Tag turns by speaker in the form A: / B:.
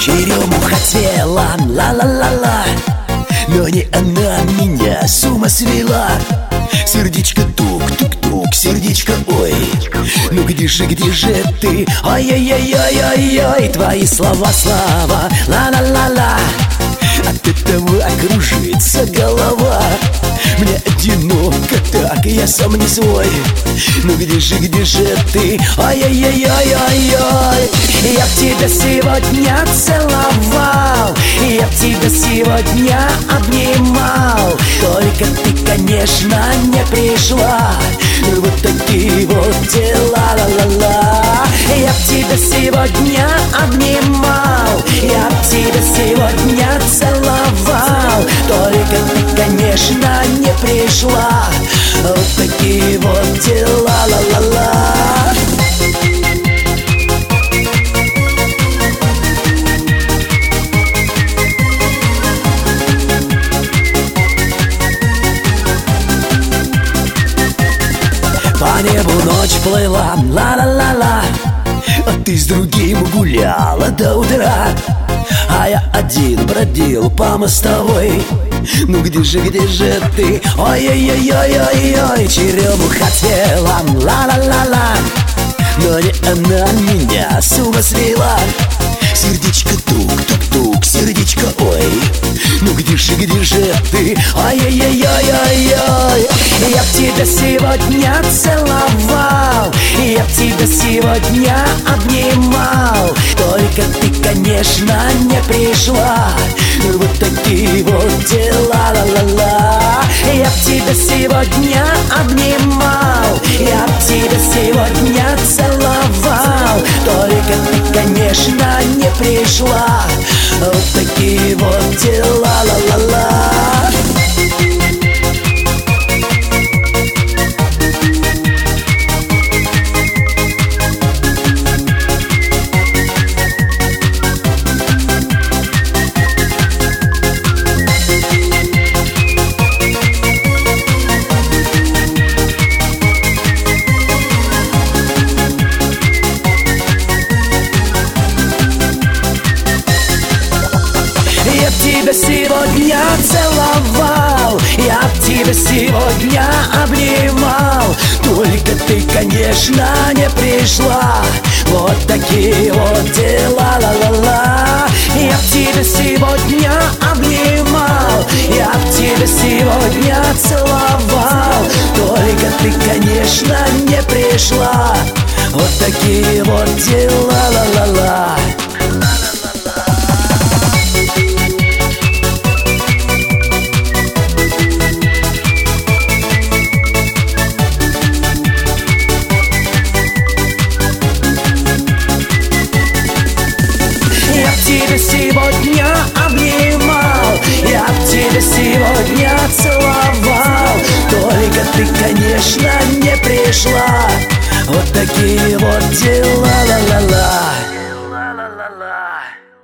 A: Черемуха цвела, ла-ла-ла-ла, но не она меня с ума свела. Сердечко тук-тук-тук, сердечко ой, ну где же ты? Ай-яй-яй-яй-яй-яй, твои слова, ла-ла-ла-ла. От этого окружится голова. Мне одиноко так, я сам не свой. Ну где же ты? Ай-яй-яй-яй-яй-яй. Я б тебя сегодня целовал, я б тебя сегодня обнимал. Только ты, конечно, не пришла. Вот такие вот дела, ла-ла-ла. Я б тебя сегодня обнимал, я б тебя сегодня целовал. Только ты, конечно, не пришла. Вот такие вот дела, ла-ла-ла. По небу ночь плыла, ла-ла-ла-ла, а ты с другим гуляла до утра, а я один бродил по мостовой. Ну где же ты? Ой-ой-ой-ой-ой-ой. Черемуха цвела, ла-ла-ла-ла, но не она меня с ума свела. Сердечко тук-тук-тук, сердечко ой, ну где же ты? Ай-яй-яй-яй-яй. Я б тебя сегодня целовал, я б тебя сегодня обнимал. Только ты, конечно, не пришла. Вот такие вот дела, ла-ла-ла. Я б тебя сегодня обнимал, я б тебя сегодня целовал. Только ты, конечно, не пришла. Вот такие вот дела, ла-ла-ла. Я б тебя сегодня целовал, я б тебя сегодня обнимал. Только ты, конечно, не пришла. Вот такие вот дела, ла-ла-ла. Я б тебя сегодня обнимал, я б тебя сегодня целовал. Только ты, конечно, не пришла. Вот такие вот дела, ла-ла-ла. Я б тебя сегодня обнимал, я б тебя сегодня целовал. Только ты, конечно, не пришла. Вот такие вот дела, ла-ла-ла.